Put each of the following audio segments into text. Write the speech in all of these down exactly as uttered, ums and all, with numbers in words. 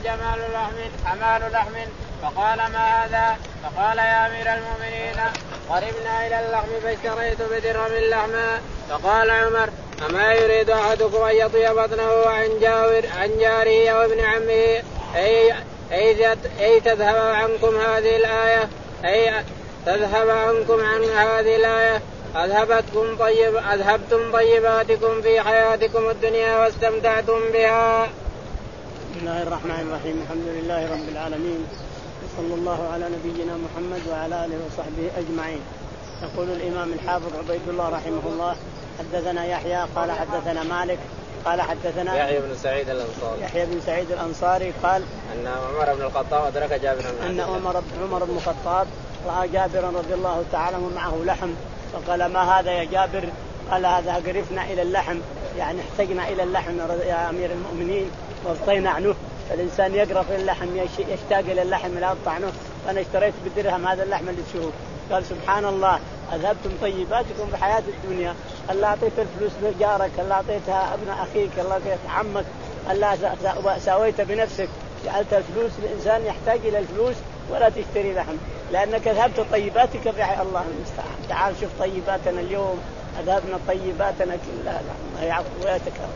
جمال لحم حمال لحم فقال ما هذا؟ فقال يا أمير المؤمنين قربنا إلى اللحم فاشتريت بدرهم لحما. فقال عمر أما يريد أحدكم أن يطي بطنه عن جاور عن جاره أو ابن عمه أي, أي, أي تذهب عنكم هذه الآية أي تذهب عنكم عن هذه الآية أذهبتكم طيب أذهبتم طيباتكم في حياتكم الدنيا واستمتعتم بها. بسم الله الرحمن الرحيم. الحمد لله رب العالمين صلى الله على نبينا محمد وعلى آله وصحبه أجمعين. يقول الإمام الحافظ عبيد الله رحمه الله حدثنا يحيى قال حدثنا مالك قال حدثنا يحيى بن سعيد الأنصاري يحيى بن سعيد الأنصاري قال أن عمر بن الخطاب أدرك جابر أن عمر عمر بن الخطاب رأى جابرا رضي الله تعالى ومعه لحم فقال ما هذا يا جابر؟ قال هذا قرفنا إلى اللحم يعني احتجنا إلى اللحم يا أمير المؤمنين وابطينا عنه. الإنسان يقرف اللحم يشتاق إلى اللحم لا طعنه. فأنا اشتريت بالدرهم هذا اللحم اللي تشوفه. قال سبحان الله أذهبتم طيباتكم في حياة الدنيا. الله أعطيت الفلوس لجارك الله أعطيتها ابن أخيك الله أعطيت عمك الله ساويت بنفسك جعلت الفلوس. الإنسان يحتاج إلى الفلوس ولا تشتري لحم لأنك أذهبت طيباتك في حياة الله المستعان. تعال شوف طيباتنا اليوم أذهبنا طيباتنا كلها يعفو ويتكرم.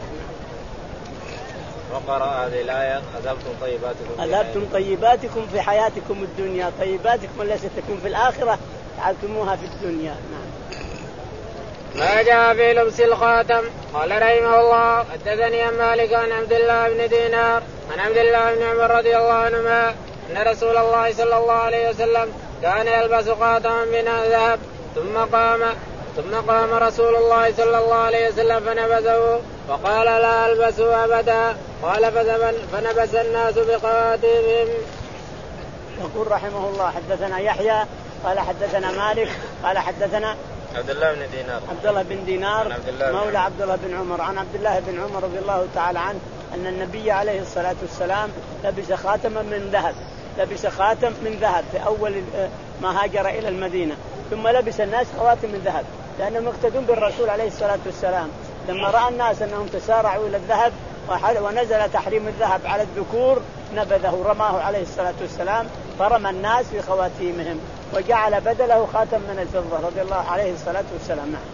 وقرأ هذه الآية أذهبتم طيباتكم أذهبتم طيباتكم في حياتكم الدنيا. طيباتكم التي تكون في الآخرة جعلتموها في الدنيا. نعم. ما جاء في لبس الخاتم. قال رحمه الله حدثني عن مالك عن عبد الله بن دينار عن عبد الله بن عمر رضي الله عنهما أن رسول الله صلى الله عليه وسلم كان يلبس خاتما من ذهب ثم قام ثم قام رسول الله صلى الله عليه وسلم فنبذه وقال لا ألبسه أبدا. قال فنبذ الناس بخواتمهم. يقول رحمه الله حدثنا يحيى قال حدثنا مالك قال حدثنا عبد الله بن دينار عبد الله بن دينار مولى عبد الله بن عمر عن عبد الله بن عمر رضي الله تعالى عنه أن النبي عليه الصلاة والسلام لبس خاتما من ذهب. لبس خاتم من ذهب في أول ما هاجر إلى المدينة ثم لبس الناس خواتم من ذهب لأنهم مقتدون بالرسول عليه الصلاة والسلام. لما رأى الناس أنهم تسارعوا إلى الذهب ونزل تحريم الذهب على الذكور نبذه رماه عليه الصلاة والسلام فرمى الناس بخواتيمهم وجعل بدله خاتم من الفضة رضي الله عليه الصلاة والسلام. نعم.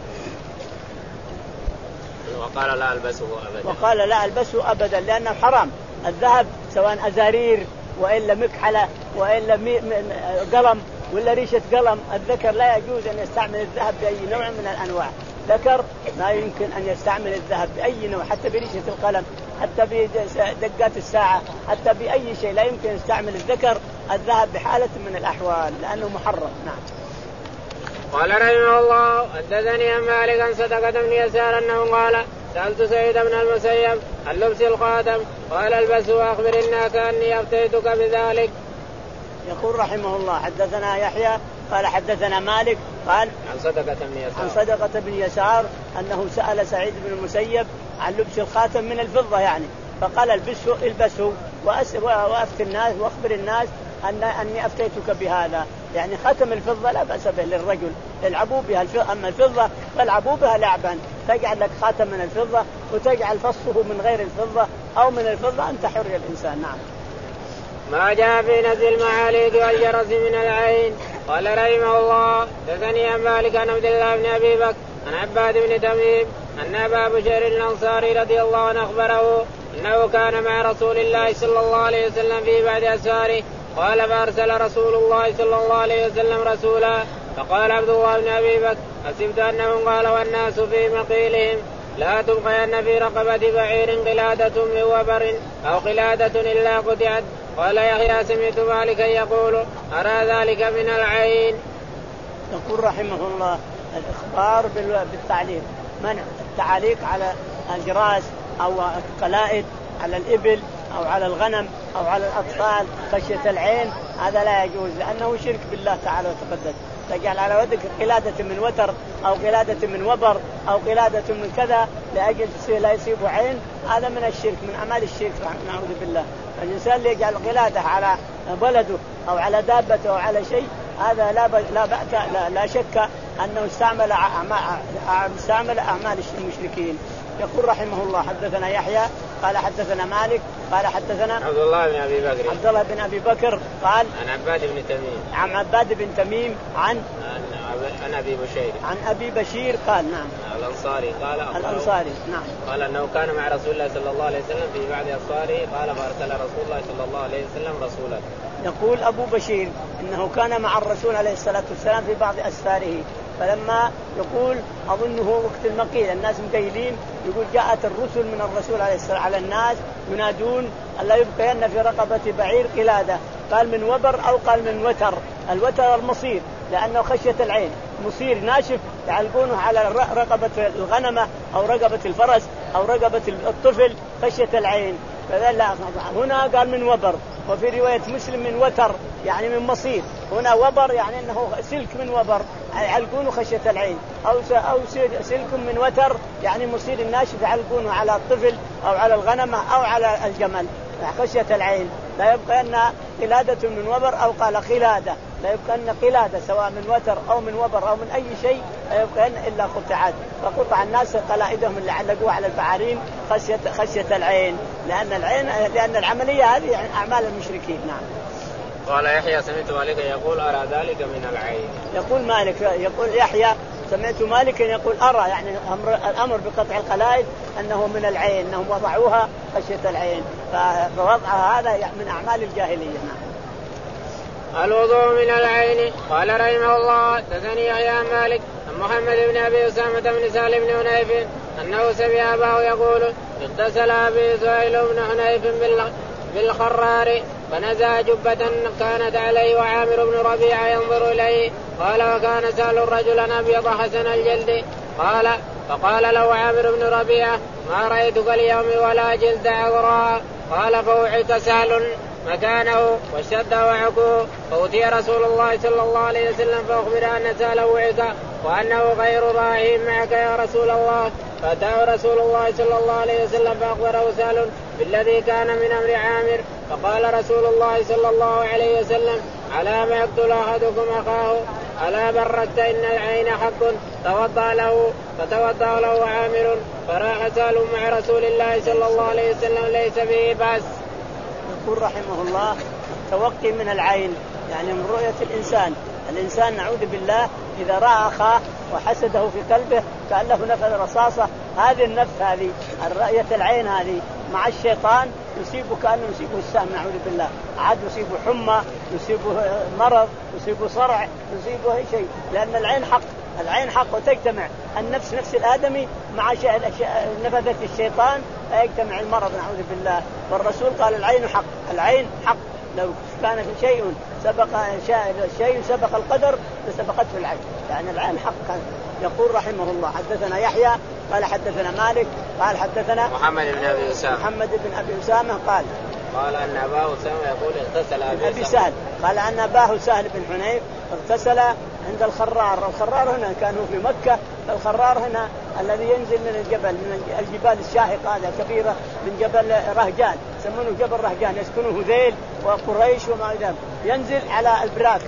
وقال لا ألبسه أبدا. وقال لا ألبسه أبدا لأنه حرام. الذهب سواء أزارير وإلا مكحلة وإلا قلم ولا ريشة قلم الذكر لا يجوز أن يستعمل الذهب بأي نوع من الأنواع. ذكر لا يمكن أن يستعمل الذهب بأي نوع حتى بريشة القلم حتى بدقات الساعة حتى بأي شيء لا يمكن يستعمل الذكر الذهب بحالة من الأحوال لأنه محرم. نعم. قال رحمه الله حدثني عن مالك عن صدقة بن يسار أنه قال سألت سعيد بن المسيب عن لبس الخاتم قال البسه وأخبر الناس أني أفتيتك بذلك. يقول رحمه الله حدثنا يحيى قال حدثنا مالك قال عن صدقة بن يسار عن صدقة بن يسار أنه سأل سعيد بن المسيب عن لبس الخاتم من الفضة يعني فقال البسه البسه وأفتي الناس وأخبر الناس أن أني أفتيتك بهذا يعني ختم الفضة لا بأس به للرجل يلعبوا بها. أما الفضة فالعبوا بها لعبا تجعل لك خاتم من الفضة وتجعل فصه من غير الفضة أو من الفضة أنت حر الإنسان. نعم. ما جاء في نزل المعاليق والجرس من العين. قال رحمه الله حدثني عن مالك عن عبد الله بن أبي بكر عن عباد بن تميم أن أبا بشير الأنصاري رضي الله عنه أخبره أنه كان مع رسول الله صلى الله عليه وسلم في بعض أسفاره قال فأرسل رسول الله صلى الله عليه وسلم رسولا فقال عبد الله بن أبي بكر حسبت أنهم قال والناس في مقيلهم لا تبقين في رقبة بعير قلادة من وبر أو قلادة إلا قطعت. قال يحيى سمعت مالكا يقول أرى ذلك من العين. يقول رحمه الله الإخبار بالتعليق منع التعليق على الجراس أو القلائد على الإبل أو على الغنم أو على الأطفال خشية العين هذا لا يجوز لأنه شرك بالله تعالى وتقدس. تجعل على ودك قلادة من وتر أو قلادة من وبر أو قلادة من كذا لأجل لا يصيبه عين هذا من الشرك من أعمال الشرك نعوذ بالله. الإنسان اللي يجعل قلادة على بلده أو على دابته أو على شيء هذا لا لا بأس لا, لا شك أنه استعمل أعمال استعمل أعمال المشركين. يقول رحمه الله حدثنا يحيى قال حدثنا مالك قال حدثنا عبد الله بن أبي بكر عبد الله بن أبي بكر قال عن عباد بن تميم عن عباد بن تميم عن عن أبي بشير عن أبي بشير قال نعم الأنصاري قال الأنصاري نعم قال أنه كان مع رسول الله صلى الله عليه وسلم في بعض أسفاره قال فأرسل رسول الله صلى الله عليه وسلم رسولا. يقول أبو بشير إنه كان مع الرسول عليه الصلاة والسلام في بعض أسفاره فلما يقول أظنه وقت المقيل الناس مقيلين يقول جاءت الرسل من الرسول عليه الصلاة على الناس ينادون ألا يبقين في رقبة بعير قلادة قال من وبر أو قال من وتر. الوتر المصير لأنه خشية العين مصير ناشف يعلقونه على رقبة الغنمة أو رقبة الفرس أو رقبة الطفل خشية العين. هنا قال من وبر وفي رواية مسلم من وتر يعني من مصير. هنا وبر يعني أنه سلك من وبر يعلقونه خشية العين أو أو سلك من وتر يعني مصير الناشف يعلقونه على الطفل أو على الغنمة أو على الجمل خشية العين. لا يبقى أن قلادة من وبر أو قال قلادة لا يبقى أن قلادة سواء من وتر أو من وبر أو من أي شيء لا يبقى أن إلا قطعت فقطع الناس قلائدهم اللي علقوها على البعارين خشية خشية العين لأن العين لأن العملية هذه يعني أعمال المشركين. نعم. قال يحيى سمعت مالك يقول أرى ذلك من العين. يقول مالك يقول يحيى سمعت مالك يقول أرى يعني أمر الأمر بقطع القلائد أنه من العين أنهم وضعوها خشية العين فوضعها هذا من أعمال الجاهلية. نعم. الوضوء من العين. قال رحمه الله تثني يحيى مالك عن محمد بن أبي أسامة بن سالم بن حنيف أنه سمع أباه يقول اغتسل أبي سهيل بن حنيف بالخرار فنزع جبة كانت عليه وعامر بن ربيعة ينظر إليه قال وكان سهل رجلا أبيض حسن الجلد قال فقال له عامر بن ربيعة ما رأيتك اليوم ولا جلد عذراء قال فوعك سهل مكانه واشتد وعكه فأتي رسول الله صلى الله عليه وسلم فأخبر أن سهل وعك وأنه غير راهب معك يا رسول الله فأتاه رسول الله صلى الله عليه وسلم فأخبره سهل بالذي كان من أمر عامر فقال رسول الله صلى الله عليه وسلم على ما يقتل أحدكم أخاه ألا بركت إن العين حق توضأ له فتوضأ له عامر فراح سهل مع رسول الله صلى الله عليه وسلم ليس به بأس. يقول رحمه الله التوقي من العين يعني من رؤية الإنسان. الإنسان نعوذ بالله إذا رأى أخاه وحسده في قلبه كأنه نفذ رصاصة هذه النفس هذه الرؤية العين هذه مع الشيطان يصيبه كأنه يصيبه السهم نعوذ بالله عاد يصيبه حمى يصيبه مرض يصيبه صرع يصيبه شيء لأن العين حق. العين حق وتجتمع النفس نفس الآدمي مع نفذة الشيطان يجتمع المرض نعوذ بالله. والرسول قال العين حق. العين حق لو كان في شيء سبق شيء سبق القدر لسبقته العين يعني العين حق. يقول رحمه الله حدثنا يحيى قال حدثنا مالك قال حدثنا محمد بن أبي أسامة محمد بن أبي أسامة قال قال أن أباه سهل يقول اغتسل أبي سهل قال أن أباه سهل بن حنيف اغتسل عند الخرار. الخرار هنا كانوا في مكة. الخرار هنا الذي ينزل من الجبل من الجبال الشاهقة هذا كبيرة من جبل رهجان يسمونه جبل رهجان يسكنه ذيل وقريش وما ذلك ينزل على البراك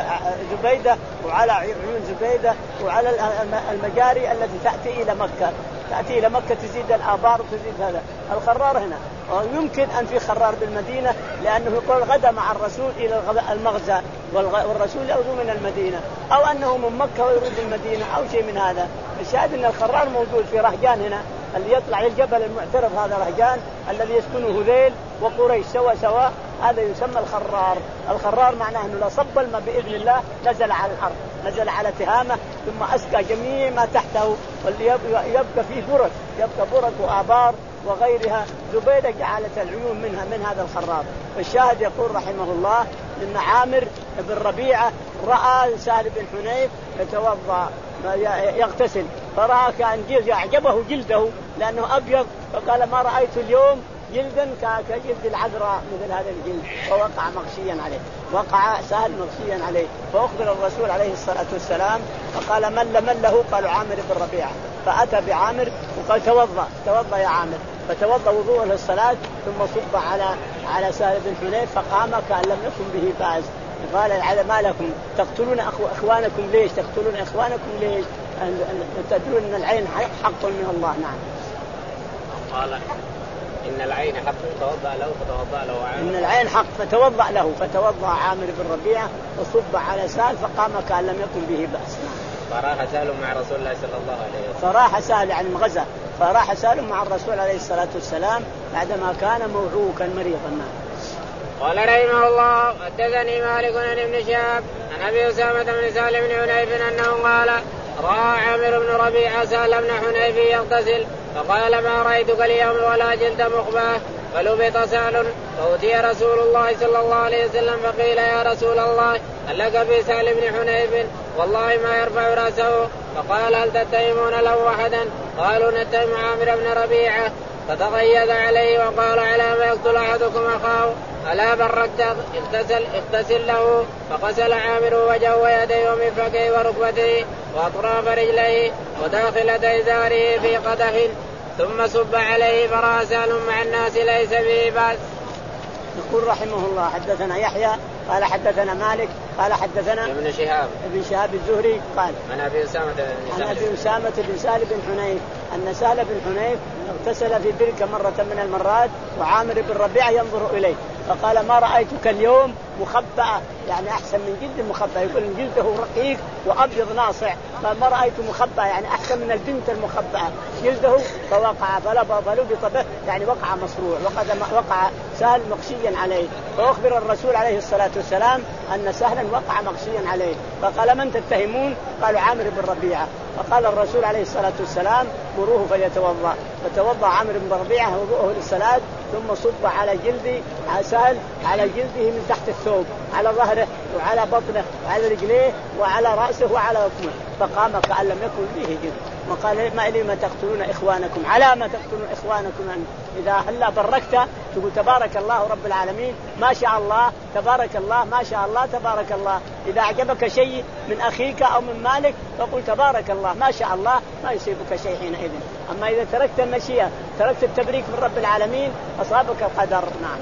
زبيدة وعلى عيون زبيدة وعلى المجاري التي تأتي إلى مكة تأتي إلى مكة تزيد الآبار وتزيد هذا. الخرار هنا ويمكن أن في خرار بالمدينة لأنه يقول غدا مع الرسول إلى المغزى والرسول يغزو من المدينة أو أنه من مكة ويريد المدينة أو شيء من هذا. الشاهد أن الخرار موجود في رهجان هنا اللي يطلع الجبل المعترف هذا رهجان الذي يسكنه ذيل وقريش سوا سوا هذا يسمى الخرار. الخرار معناه أنه لو صب الماء بإذن الله نزل على الأرض نزل على تهامة ثم أسقى جميع ما تحته واللي يبقى فيه برك يبقى برك وآبار وغيرها. زبيدة جعلت العيون منها من هذا الخرار. فالشاهد يقول رحمه الله إن عامر بن ربيعة رأى سهل بن حنيف يتوضأ يغتسل فرأى كأن جلد أعجبه جلده لأنه أبيض فقال ما رأيت اليوم جلدا كجلد العذراء مثل هذا الجلد فوقع مغشيا عليه وقع سهل مغشيا عليه. فأخبر الرسول عليه الصلاة والسلام فقال من لمن له قالوا عامر بن ربيعة فأتى بعامر وقال توضأ توضأ يا عامر فتوضأ وضوء للصلاة ثم صب على على سهل بن حنيف فقام كأن لم يكن به بأس. قال على ما لكم تقتلون أخو إخوانكم ليش تقتلون إخوانكم ليش تدرون أن العين حق من الله. نعم. قال إن العين حق فتوضأ له فتوضأ له عامر. إن العين حق فتوضأ له فتوضأ عامر بن ربيعة وصب على سهل فقام كأن لم يكن به بأس. فراح سهل مع رسول الله صلى الله عليه وسلم. فراح سهل عن الغزا فراح سهل مع الرسول عليه الصلاة والسلام بعدما كان موعوكا مريضا. قال رحمه الله حدثني مالك عن ابن شهاب عن أبي أسامة بن سالم بن حنيف أنه قال رأى عامر بن ربيعة سهل بن حنيف يغتسل فقال ما رأيتك اليوم ولا جلد مخباه فلبط سهل فأتي رسول الله صلى الله عليه وسلم فقيل يا رسول الله هل لك في سهل بن حنيف والله ما يرفع رأسه فقال هل تتهمون له أحدا قالوا نتهم عامر بن ربيعة فتغيظ عليه وقال على ما يقتل أحدكم أخاه ألا بركت اغتسل, اغتسل له فغسل عامر وجهه ويديه ومرفقيه وركبتيه وأطراف رجليه وداخلة إزاره في قدح ثم صب عليه فرأى سهل مع الناس ليس به بأس. يقول رحمه الله حدثنا يحيى قال حدثنا مالك قال حدثنا ابن شهاب ابن شهاب الزهري قال عن أبي أسامة عن أبي أسامة بن سهل بن حنيف أن سهل بن حنيف اغتسل في بركة مرة من المرات وعامر بن ربيعة ينظر إليه فقال ما رأيتك اليوم مخبأة يعني أحسن من جلد مخبأة يقول جلده رقيق وأبيض ناصع فما رأيت مخبأة يعني أحسن من البنت المخبأة جلده فوقع فلبط به يعني وقع مصروع وقد وقع سهل مغشيا عليه فأخبر الرسول عليه الصلاة والسلام أن سهلا وقع مغشيا عليه فقال من تتهمون قالوا عامر بن ربيعة فقال الرسول عليه الصلاة والسلام مروه فليتوضأ فتوضأ عامر بن ربيعة وضوءه للصلاة ثم صب على جلد سهل على جلده من تحت الثوب على ظهره وعلى بطنه وعلى رجليه وعلى رأسه وعلى أكمه فقام كأن لم يكن به جلد وقال ما لي ما تقتلون إخوانكم على ما تقتلون إخوانكم أن إذا هلا بركت تقول تبارك الله رب العالمين ما شاء الله تبارك الله ما شاء الله تبارك الله إذا أعجبك شيء من أخيك أو من مالك فقل تبارك الله ما شاء الله ما يصيبك شيء حينئذ أما إذا تركت المشيئة تركت التبريك من رب العالمين أصابك القدر. نعم.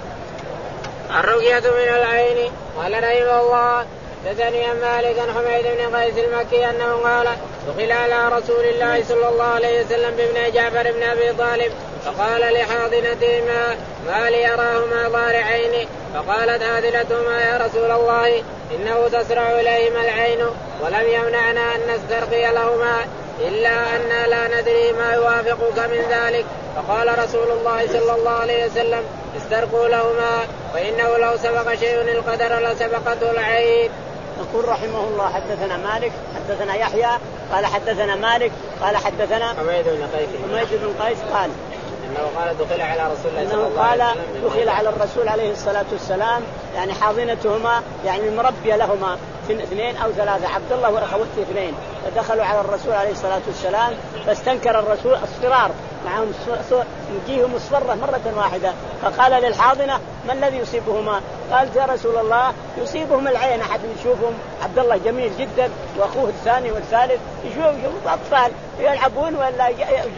الرقية من العين. قال رحمه الله حدثني عن مالك عن حميد بن قيس المكي أنه قال دخل على رسول الله صلى الله عليه وسلم بابن جعفر بن أبي طالب فقال لحاضنتهما ما لي أراهما ضارعين فقالت حاضنتهما يا رسول الله إنه تسرع إليهما العين ولم يمنعنا أن نسترقي لهما إلا أننا لا ندري ما يوافقك من ذلك فقال رسول الله صلى الله عليه وسلم استرقوا لهما فإنه لو سبق شيء القدر لسبقته العين. يقول رحمه الله حدثنا مالك حدثنا يحيى قال حدثنا مالك قال حدثنا حميد بن قيس حميد بن قيس قال إنه قال دخل على رسول الله صلى الله عليه وسلم دخل على الرسول عليه الصلاة والسلام يعني حاضنتهما يعني مربية لهما اثنين أو ثلاثة عبد الله وأخوته اثنين فدخلوا على الرسول عليه الصلاة والسلام فاستنكر الرسول اصفرار معهم نجيهم مصفرة مرة واحدة فقال للحاضنة ما الذي يصيبهما قالت يا رسول الله يصيبهم العين أحد يشوفهم عبد الله جميل جدا وأخوه الثاني والثالث يشوفهم أطفال يلعبون ولا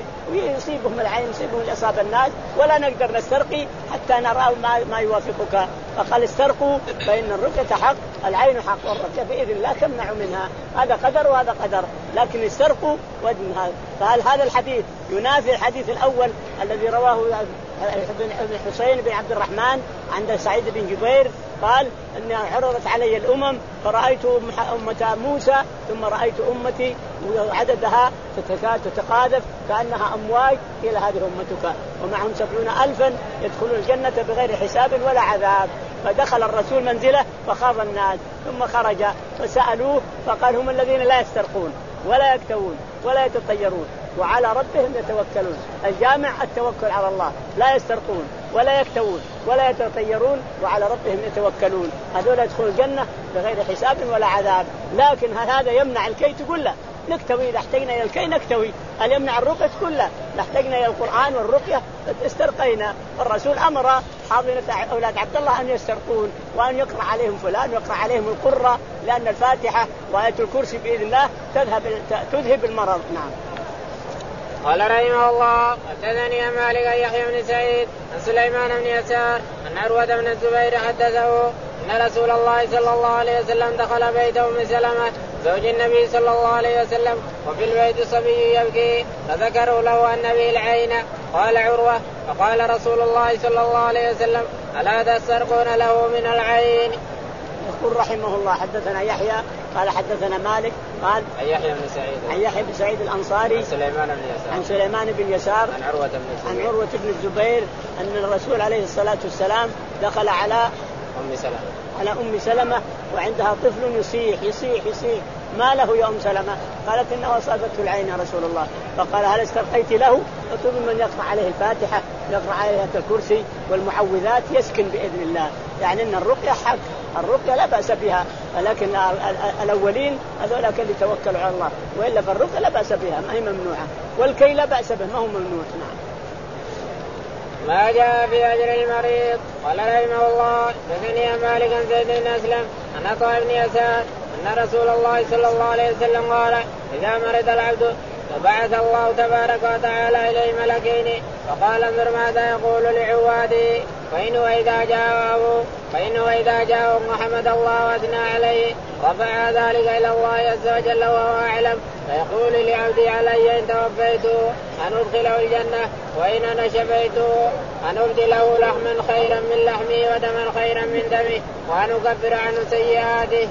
يصيبهم العين يصيبهم أصاب الناس ولا نقدر نسترقي حتى نرى ما, ما يوافقك فقال استرقوا فإن الرقية حق العين حق والرقية بإذن الله تمنع منها هذا قدر وهذا قدر لكن استرقوا ودن هذا. فهل هذا الحديث ينافي الحديث الأول الذي رواه ابن حسين بن عبد الرحمن عند سعيد بن جبير قال أن عرضت علي الأمم فرأيت أمة موسى ثم رأيت أمتي وعددها تتقاذف كأنها أمواج إلى هذه أمتك ومعهم سبعون ألفا يدخلون الجنة بغير حساب ولا عذاب فدخل الرسول منزله فخاف الناس ثم خرج فسألوه فقال هم الذين لا يسترقون ولا يكتوون ولا يتطيرون وعلى ربهم يتوكلون الجامع التوكل على الله لا يسترقون ولا يكتوون ولا يتطيرون وعلى ربهم يتوكلون هذول يدخلون الجنة بغير حساب ولا عذاب لكن هذا يمنع الكي تقول له نكتوي إذا احتجنا إلى الكي نكتوي هل يمنع الرقية كلها نحتجنا إلى القرآن والرقية استرقينا الرسول أمر حاضنة أولاد عبد الله أن يسترقون وأن يقرأ عليهم فلان ويقرأ عليهم القرة لأن الفاتحة وآية الكرسي بإذن الله تذهب تذهب المرض. نعم. قال رحمه الله حدثني عن مالك يحيى بن سعيد عن سليمان بن يسار أن عروة بن الزبير حدثه أن رسول الله صلى الله عليه وسلم دخل بيت أم سلمة زوج النبي صلى الله عليه وسلم وفي البيت صبي يبكي فذكروا له أن به العين قال عروة فقال رسول الله صلى الله عليه وسلم ألا تسترقون له من العين. يقول رحمه الله حدثنا يحيى قال حدثنا مالك قال عن يحيى بن سعيد عن يحيى بن سعيد الأنصاري عن سليمان بن يسار عن سليمان بن يسار عن عروة بن الزبير عن عروة بن الزبير أن الرسول عليه الصلاة والسلام دخل على أم سلمة على أم سلمة وعندها طفل يصيح يصيح يصيح ما له يا أم سلمة؟ قالت إنه أصابته العين يا رسول الله. فقال هل استرقيت له؟ فطلب من يقرأ عليه الفاتحة يقرأ عليه الكرسي والمعوذات يسكن بإذن الله. يعني إن الرقية حق، الرقية لا بأس بها، ولكن الأولين هذول اللي توكلوا على الله، وإلا فالرقية لا بأس بها ما هي ممنوعة، والكي لا بأس به ما هو ممنوع. نعم. ما جاء في أجر المريض. قال رحمه الله دثني مالك عن زيد بن أسلم عن عطاء بن يسار أن رسول الله صلى الله عليه وسلم قال إذا مرض العبد فبعث الله تبارك وتعالى إليه ملكين فقال انظر ماذا يقول لعواده فإنه إذا جاءه فإنه إذا جاءه محمد الله وأثنى عليه رفع ذلك إلى الله عز وجل وهو أعلم فيقول لعبدي علي إن توفيته أن أدخله الجنة وإن أنا شفيته أن أبدله لحما خيرا من لحمه ودما خيرا من دمه وأن أكفر عنه سيئاته.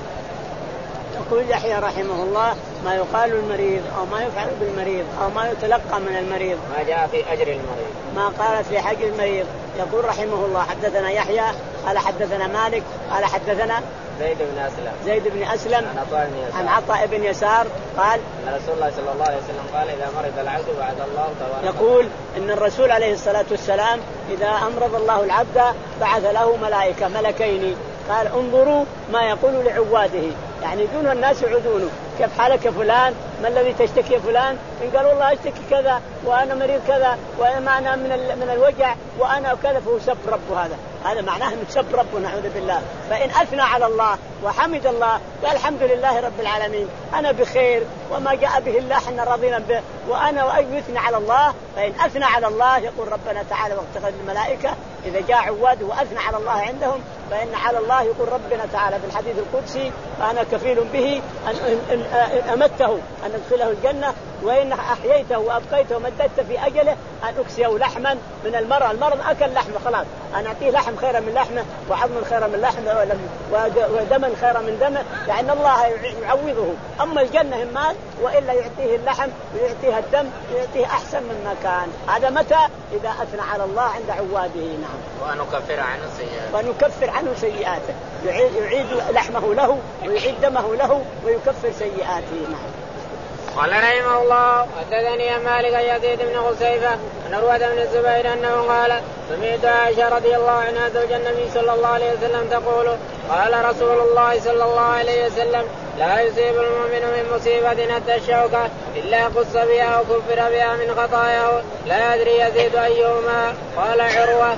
يقول يحيى رحمه الله ما يقال المريض أو ما يفعل بالمريض أو ما يتلقى من المريض. ما جاء في أجر المريض. ما قالت في حق المريض. يقول رحمه الله حدثنا يحيى قال حدثنا مالك قال حدثنا زيد بن أسلم زيد بن أسلم عن عطاء بن يسار عن عطاء بن يسار قال أن رسول الله صلى الله عليه وسلم قال إذا مرض العبد بعث الله تبارك. يقول إن الرسول عليه الصلاة والسلام إذا أمرض الله العبد بعث له ملائكة ملكين قال انظروا ما يقول لعواده، يعني دون الناس يعودونه كيف حالك فلان ما الذي تشتكي فلان إن قال والله أشتكي كذا وأنا مريض كذا وأنا معنا من من الوجع وأنا كذا فهو سب ربه. هذا هذا معناه من سب ربه نعوذ بالله. فإن أثنى على الله وحمد الله قال الحمد لله رب العالمين أنا بخير وما جاء به الله احنا راضين به وأنا وأثنى على الله. فإن أثنى على الله يقول ربنا تعالى واتخذ الملائكة إذا جاء عواده وأثنى على الله عندهم فإن على الله يقول ربنا تعالى في الحديث القدسي فأنا كفيل به أن أمته أن أدخله الجنة وإن أحييته وأبقيته ومددت في أجله أن أكسيه لحما من المرأة. المرض أكل لحمه خلاص أنا أعطيه لحم خيرا من لحمه وعظم خيرا من لحمه ودما خيرا من دمه، يعني الله يعوضه. أما الجنة مال وإلا يعطيه اللحم ويعطيه الدم ويعطيه أحسن مما كان. هذا متى؟ إذا أثنى على الله عند عواده. نعم. وأن نكفر عنه سيئاته وأن نكفر عنه سيئاته يعيد, يعيد لحمه له ويعيد دمه له ويكفر سيئاته. نعم. قال رحمه الله حدثني مالك يزيد بن خصيفة عن عروة بن الزبير أنه قال سمعت عائشة رضي الله عنها زوج النبي صلى الله عليه وسلم تقول قال رسول الله صلى الله عليه وسلم لا يصيب المؤمن من مصيبة حتى الشوكة إلا قص بها أو كفر بها من خطاياه لا يدري يزيد أيهما. قال عروة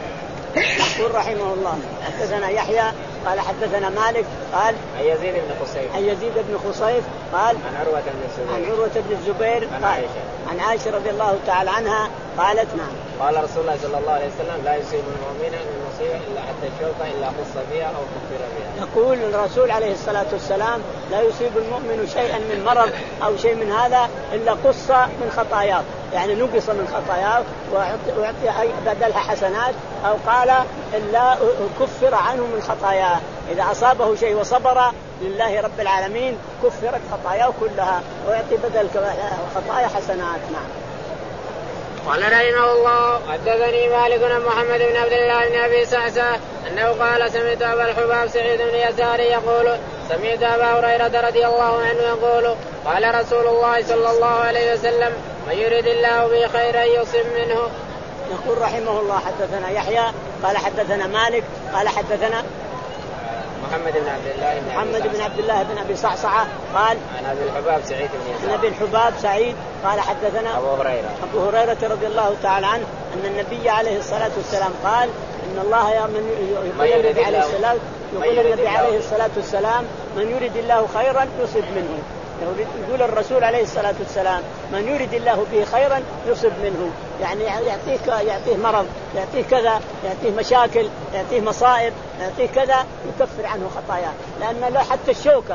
يقول رحمه الله حدثنا يحيى قال حدثنا مالك قال عن يزيد بن خصيف عن يزيد بن خصيف قال عن عروة بن الزبير عن عروة بن الزبير عن قال عائشة عن عائشة رضي الله تعالى عنها قالت نعم قال رسول الله صلى الله عليه وسلم لا يصيب المؤمن من مصيبة إلا حتى الشوكة إلا قص بها أو كفر بها. يقول الرسول عليه الصلاة والسلام لا يصيب المؤمن شيئا من مرض أو شيء من هذا إلا قص من خطاياه، يعني نقص من خطاياه ويعطي بدلها حسنات، أو قال إلا كفر عنه من خطاياه. إذا أصابه شيء وصبر لله رب العالمين كفرت خطاياه كلها ويعطي بدل خطايا حسنات. نعم. قال رحمه الله حدثني مالك بن محمد بن عبد الله بن أبي سعسة أنه قال سمعت أبا الحباب سعيد بن يساري يقول سمعت أبا هريرة رضي الله عنه يقول قال رسول الله صلى الله عليه وسلم من يريد الله به خيرا يصب منه. يقول رحمه الله حدثنا يحيى قال حدثنا مالك قال حدثنا محمد بن عبد الله بن محمد بن عبد الله بن أبي صعصعة قال عن أبي الحباب سعيد بن يسار عن أبي الحباب سعيد قال حدثنا أبو هريرة أبو هريرة رضي الله تعالى عنه أن النبي عليه الصلاة والسلام قال إن الله يقول النبي عليه الصلاة يقول النبي عليه الصلاة والسلام من يريد الله خيرا يصب منه. يقول الرسول عليه الصلاة والسلام من يريد الله به خيرا يصب منه، يعني يعطيك يعطيه مرض يعطيه كذا يعطيه مشاكل يعطيه مصائب يعطيه كذا يكفر عنه خطاياه، لأن لا حتى الشوكة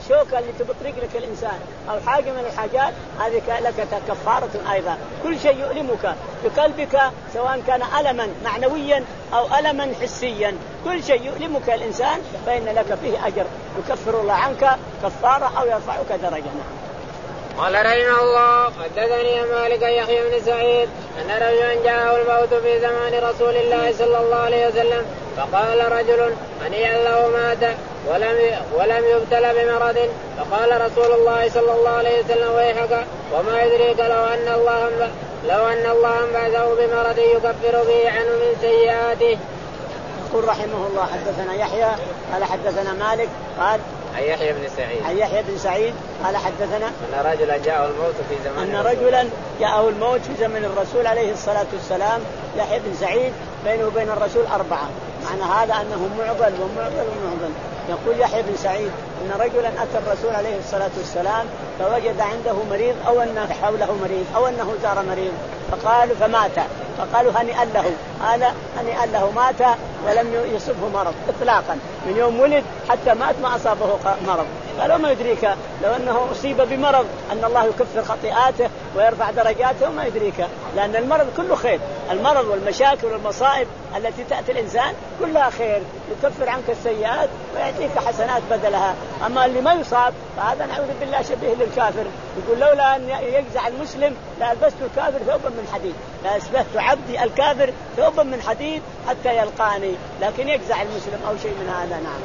الشوكة اللي تبطرق لك الإنسان أو حاجة من الحاجات هذه لك كفارة أيضا. كل شيء يؤلمك بقلبك سواء كان ألما معنويا أو ألما حسيا، كل شيء يؤلمك الإنسان فإن لك فيه أجر يكفر الله عنك كفارة أو يرفعك درجة. قال رحمه الله حدثني مالك يحيى بن سعيد أن رجلا جاءه الموت في زمان رسول الله صلى الله عليه وسلم فقال رجل هنيئا له مات ولم ولم يبتل بمرض، فقال رسول الله صلى الله عليه وسلم ويحك وما يدريك لو أن الله لو أن الله بعثه بمرض يكفر به عنه من سيئاته. يقول رحمه الله حدثنا يحيى قال حدثنا مالك قال عن يحيى بن سعيد عن يحيى بن سعيد قال حدثنا أن رجلا جاءه الموت في زمان أن رجلا جاءه الموت في زمن الرسول عليه الصلاة والسلام. يحيى بن سعيد بينه وبين الرسول أربعة، معنى هذا أنه معضل ومعضل ومعضل. يقول يحيى بن سعيد أن رجلا أتى الرسول عليه الصلاة والسلام فوجد عنده مريض أو أن حوله مريض أو أنه زار مريض فقالوا فمات، فقالوا هنيئا له، هذا هنيئا له مات ولم يصبه مرض إطلاقا، من يوم ولد حتى مات ما أصابه مرض. قالوا ما يدريك لو أنه أصيب بمرض أن الله يكفر خطيئاته ويرفع درجاته، ما يدريك، لأن المرض كله خير، المرض والمشاكل والمصائب التي تأتي الإنسان كلها خير، يكفر عنك السيئات ويعطيك حسنات بدلها. أما اللي ما يصاب فهذا نعوذ بالله شبيه للكافر. يقول لولا أن يجزع المسلم لألبست الكافر ثوبا من حديد، لألبست عبدي الكافر ثوبا من حديد حتى يلقاني، لكن يجزع المسلم أو شيء من هذا. نعم.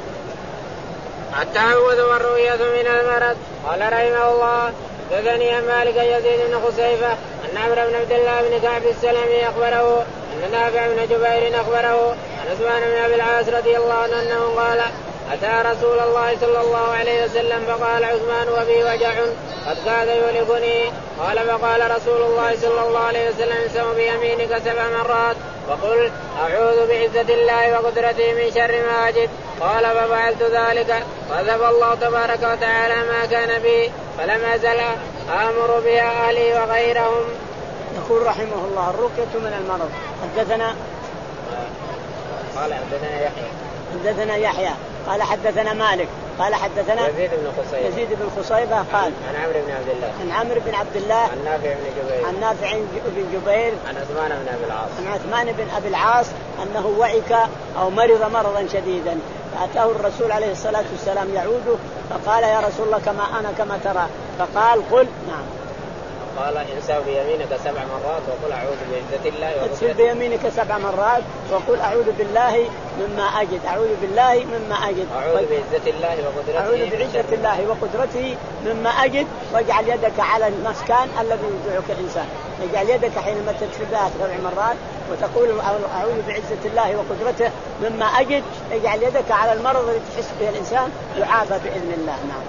التعوذ والرؤية من المرض. قال رحمه الله حدثني مالك يزيد بن خصيفة أن عمرو بن عبد الله بن كعب السلمي أخبره أن نافع بن جبير أخبره أن عثمان بن أبي العاص رضي الله عنه أنه قال أتى رسول الله صلى الله عليه وسلم فقال عثمان وبي وجع قد كاد يهلكني، قال فقال رسول الله صلى الله عليه وسلم سم بيمينك سبع مرات وقل أعوذ بعزة الله وقدرته من شر ما أجد، قال ففعلت ذلك فذهب الله تبارك وتعالى ما كان بي فلم أزل آمر بها أهلي وغيرهم. يقول رحمه الله الرقية من المرض. حدثنا قال حدثنا يحيى حدثنا يحيى قال حدثنا مالك قال حدثنا يزيد بن خصيبة يزيد بن خصيبة قال عن عمرو بن عبد الله عن عمرو بن عبد الله عن نافع بن جبير عن نافع بن جبير عن عثمان بن أبي العاص عن عثمان بن أبي العاص أنه وعك أو مرض مرضا شديدا، فأتاه الرسول عليه الصلاة والسلام يعوده فقال يا رسول الله كما أنا كما ترى، فقال قل نعم، قال انسى بيمينك سبع مرات وقل أعوذ بعزة الله وقدرته بيمينك سبع مرات وقل أعوذ بالله مما أجد، أعوذ بالله مما أجد، أعوذ بعزة الله وقدرته أعوذ بعزة الله وقدرته مما أجد، واجعل يدك على المسكن الذي يدعوك الإنسان، اجعل يدك حينما تدفعها سبع مرات وتقول أعوذ بعزة الله وقدرته مما أجد، اجعل يدك على المرض الذي تحس به الإنسان يعافى بإذن الله. نعم.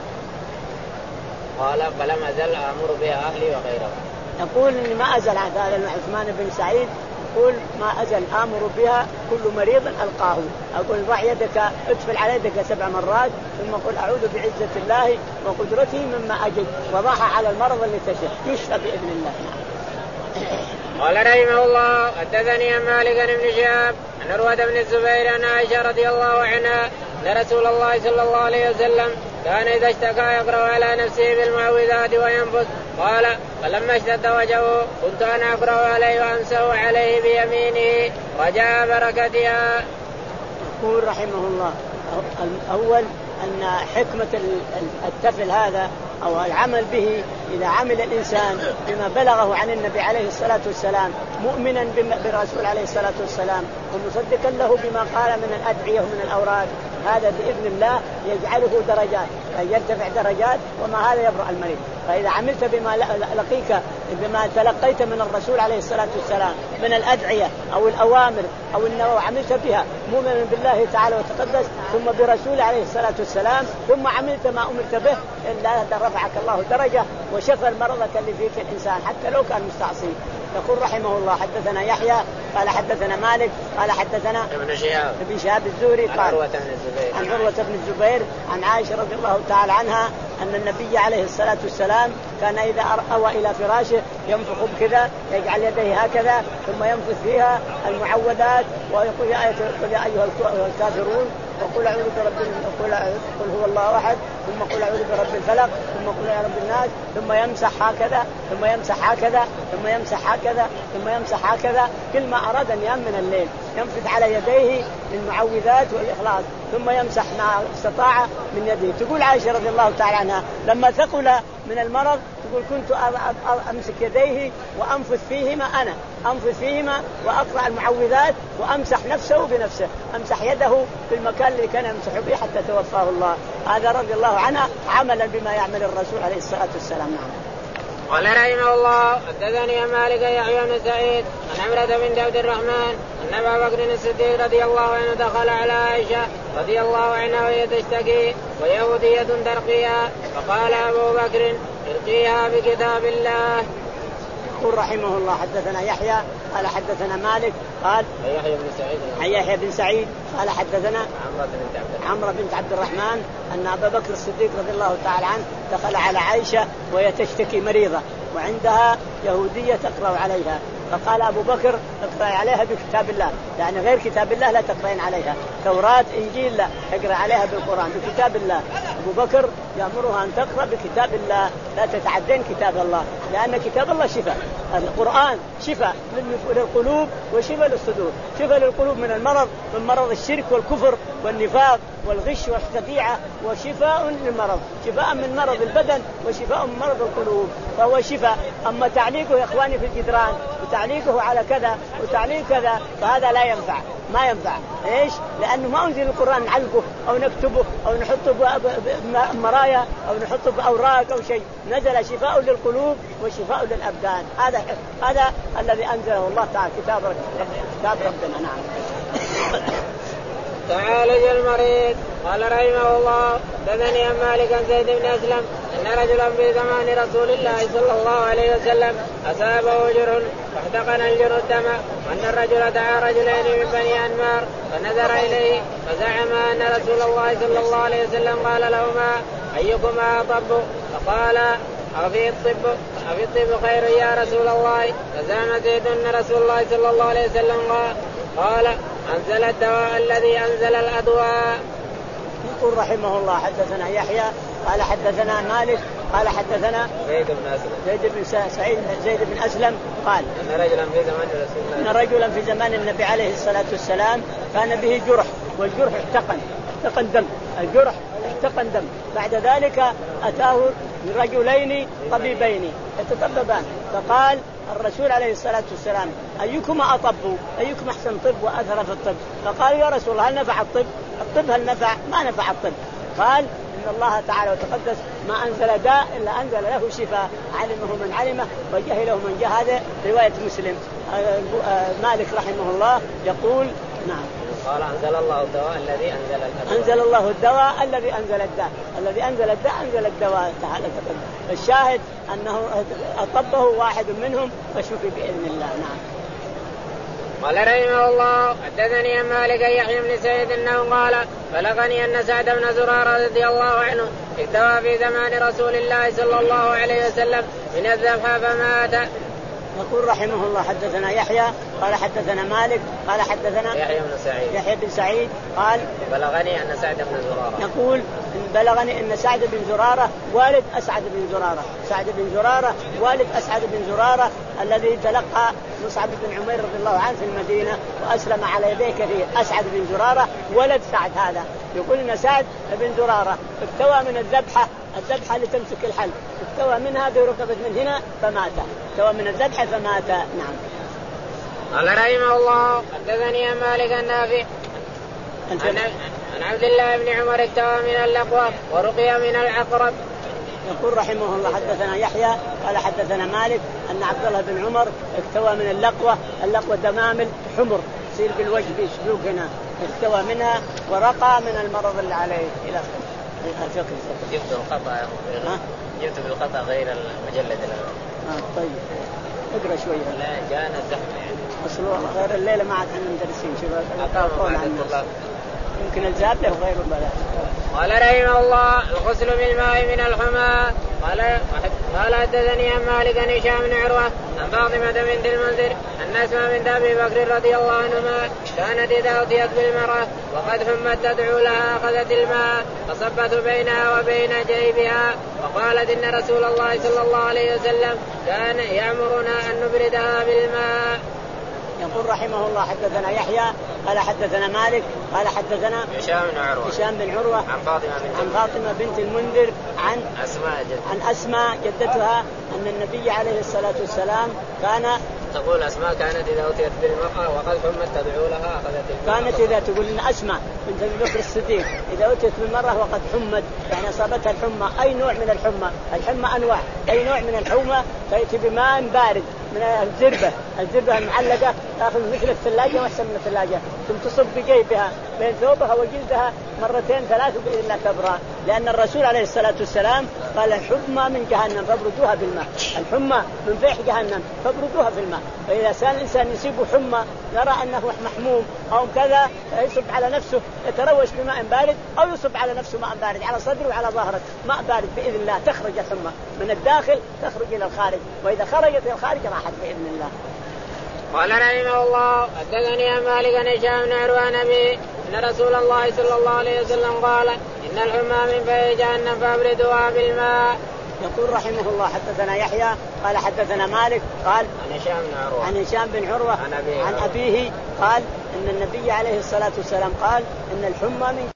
قال فلم أزل أمر بها أهلي وغيرهم. يقول إني ما أزل هذا عثمان بن سعيد يقول ما أزل آمر بها كل مريض ألقاه، أقول ضع يدك ادفل على يدك سبع مرات ثم قل أعوذ بعزة الله وقدرته مما أجد وضعها على المرض اللي تشفى يشفى بإذن الله. قال رحمه الله حدثني عن مالك بن شهاب عن عروة بن الزبير عن عائشة رضي الله عنها أن رسول الله صلى الله عليه وسلم كان إذا اشتكى يقرأ على نفسه بالمعوذات وينفث، قال فلما اشتد وجهه كنت أنا أقرأ عليه وأمسه عليه بيمينه رجاء بركتها. يقول رحمه الله الأول أن حكمة التفل هذا أو العمل به إذا عمل الإنسان بما بلغه عن النبي عليه الصلاة والسلام مؤمنا بالرسول عليه الصلاة والسلام ومصدقا له بما قال من الأدعية ومن الأوراد، هذا بإذن الله يجعله درجات يرتفع درجات وما هذا يبرأ المريض. فإذا عملت بما لقيك بما تلقيت من الرسول عليه الصلاة والسلام من الأدعية أو الأوامر أو النوى عملت بها مؤمنا بالله تعالى وتقدس ثم برسول عليه الصلاة والسلام ثم عملت ما أمرت به إلا رفعك الله درجة وشفى مرضك اللي فيك الإنسان حتى لو كان مستعصي. يقول رحمه الله حدثنا يحيى قال حدثنا مالك قال حدثنا ابن شهاب ابن شهاب الزهري قال عن عروة بن الزبير عن عروة بن الزبير عن عائشة رضي الله تعالى عنها أن النبي عليه الصلاة والسلام كان إذا أوى إلى فراشه ينفخ بكذا يجعل يديه هكذا ثم ينفث فيها المعوذات ويقول يا أيها الكافرون وقل أعوذ برب قل قل هو الله أحد ثم قل أعوذ برب الفلق ثم قل يا رب الناس ثم يمسح هكذا ثم يمسح هكذا ثم يمسح هكذا ثم يمسح هكذا كل ما أراد أن ينام من الليل ينفذ على يديه للمعوذات والإخلاص ثم يمسح ما استطاع من يده. تقول عائشة رضي الله تعالى عنها لما ثقل من المرض تقول كنت أمسك يديه وأنفذ فيهما أنا أنفذ فيهما وأقرأ المعوذات وأمسح نفسه بنفسه أمسح يده في المكان اللي كان يمسح به حتى توفاه الله. هذا رضي الله عنها عملا بما يعمل الرسول عليه الصلاة والسلام. نعم. قال رحمه الله حدثني مالك يحيى بن سعيد عن عمرة بنت عبد الرحمن أن أبا بكر الصديق رضي الله عنه دخل على عائشة رضي الله عنها وهي تشتكي ويهودية ترقيها فقال أبو بكر ارقيها بكتاب الله. يقول رحمه الله حدثنا يحيى قال حدثنا مالك قال يحيى بن سعيد يحيى بن سعيد قال حدثنا عمرة بنت عبد الرحمن أن أبا بكر الصديق رضي الله تعالى عنه دخل على عائشة وهي تشتكي مريضة وعندها يهودية تقرأ عليها فقال أبو بكر اقرأ عليها بكتاب الله يعني غير كتاب الله لا تقرأين عليها توراة إنجيل لا اقرأ عليها بالقرآن بكتاب الله. أبو بكر يأمرها أن تقرأ بكتاب الله لا تتعدين كتاب الله لأن كتاب الله شفاء القرآن شفاء للقلوب وشفاء للصدور شفاء للقلوب من المرض من مرض الشرك والكفر والنفاق والغش والخديعة وشفاء للمرض شفاء من مرض البدن وشفاء من مرض القلوب فهو شفاء. أما تعليقه يا إخواني في الجدران وتعليقه على كذا وتعليق كذا فهذا لا ينفع ما ينفع. إيش؟ لأنه ما أنزل القرآن نعلقه أو نكتبه أو نحطه بمرايا أو نحطه بأوراق أو شيء نزل شفاء للقلوب وشفاء للأبدان. هذا هذا الذي أنزله الله تعالى كتاب كتاب ربنا. نعم. تعالج المريض. قال رحمه الله حدثني عن مالك عن زيد بن أسلم أن رجلا في زمان رسول الله صلى الله عليه وسلم أصابه جرح فاحتقن الجرح الدم وأن الرجل دعا رجلين من بني أنمار فنظر إليه فزعم أن رسول الله صلى الله عليه وسلم قال لهما أيكما أطب فقال أفي الطب أفي الطب خير يا رسول الله فزعم زيد أن رسول الله صلى الله عليه وسلم قال أنزل الدواء الذي أنزل الأدواء. يقول رحمه الله حدثنا يحيى قال حدثنا مالك قال حدثنا زيد بن أسلم زيد بن سعيد زيد بن أسلم قال أن رجلا في زمان رسول الله أن رجلا في زمان النبي عليه الصلاة والسلام كان به جرح والجرح احتقن احتقن دم الجرح احتقن دم بعد ذلك أتاه رجلين طبيبين يتطببان فقال الرسول عليه الصلاة والسلام أيكما أطبوا أيكم أحسن طب وأثر في الطب فقال يا رسول الله هل نفع الطب الطب هل نفع ما نفع الطب قال إن الله تعالى وتقدس ما أنزل داء إلا أنزل له شفاء علمه من علمه وجهله من جهله. رواية مسلم. مالك رحمه الله يقول نعم قال أنزل الله الدواء الذي أنزل الدواء أنزل الله الدواء الذي أنزل الداء الذي أنزل الداء أنزل الدواء تعالى تقدس. الشاهد أنه أطبه واحد منهم فشفي بإذن الله. نعم. قال رحمه الله حدثني عن مالك يحيى بن سعيد انه قال بلغني ان سعد بن زرارة رضي الله عنه اكتوى في زمان رسول الله صلى الله عليه وسلم من الذبح فمات. يقول رحمه الله حدثنا يحيى قال حدثنا مالك قال حدثنا يحيى بن سعيد يحيى بن سعيد قال بلغني ان سعد بن زرارة يقول بلغني ان سعد بن زرارة والد اسعد بن زرارة سعد بن زرارة والد اسعد بن زرارة الذي تلقى مصعب بن عمير رضي الله عنه في المدينة واسلم على يديه كثير. اسعد بن زرارة ولد سعد هذا يقول ان سعد بن زرارة اكتوى من الذبحة الذبحة اللي تمسك الحلق اكتوى منها بركبة من هنا فمات اكتوى من الذبحة فمات. نعم. قال رحمه الله حدثني عن مالك النافع عن عبد الله بن عمر اكتوى من اللقوة ورقي من العقرب. يقول رحمه الله حدثنا يحيى قال حدثنا مالك أن عبد الله بن عمر اكتوى من اللقوة اللقوة دمامل حمر تصير بالوجه بيسلوك هنا اكتوى منها ورقى من المرض اللي عليه إلى آخره. جبت القطع جبت بالقطع غير المجلد آه طيب اقرأ شوية. لا جاءنا الزحمة يعني أصله غير الليلة ما عاد عندنا مدرسين شباب يمكن الزاد له غير البلاء. قال رحمه الله الغسل بالماء من الحمى. قال قال حدثني عن مالك عن هشام بن عروة عن فاطمة بنت المنذر أن أسماء بنت أبي بكر رضي الله عنهما كانت إذا أتيت بالمرأة وقد حمت تدعو لها أخذت الماء فصبته بينها وبين جيبها وقالت إن رسول الله صلى الله عليه وسلم كان يأمرنا أن نبردها بالماء. يقول رحمه الله حدثنا يحيى قال حدثنا مالك قال حدثنا هشام بن عروة هشام بن عروة عن فاطمة بنت عن فاطمة بنت المنذر عن أسماء جد. عن أسماء جدتها أن النبي عليه الصلاة والسلام كان تقول أسماء كانت إذا أتيت بالمرأة وقد حمت تدعو لها أخذت الماء. كانت إذا تقول إن أسماء بنت أبي بكر الصديق إذا أتيت بالمرأة وقد حمت يعني أصابتها الحمى أي نوع من الحمى الحمى أنواع أي نوع من الحمى تأتي بماء بارد من الزربة الزربة المعلقة تأخذ مثل الثلاجة وأحسن من الثلاجة ثم تصب بجيبها بين ثوبها وجلدها مرتين ثلاث بإذن الله تبرأ لأن الرسول عليه الصلاة والسلام قال الحمى من جهنم فابردوها بالماء الحمى من فيح جهنم فابردوها في الماء. فإذا كان الإنسان يصيبه حمى يرى أنه محموم أو كذا يصب على نفسه يتروش بماء بارد أو يصب على نفسه ماء بارد على صدره وعلى ظهره ماء بارد بإذن الله تخرج الحمى من الداخل تخرج إلى الخارج وإذا خرجت إلى الخارج راحت بإذن الله. قال رحمه الله حدثني عن مالك عن هشام بن عروة عن أبيه أن رسول الله صلى الله عليه وسلم قال إن الحمى من فيح جهنم فابردوها بالماء. يقول رحمه الله حدثنا يحيى قال حدثنا مالك قال عن هشام بن عروة عن هشام بن عروة عن أبيه, عن أبيه قال إن النبي عليه الصلاة والسلام قال إن الحمى من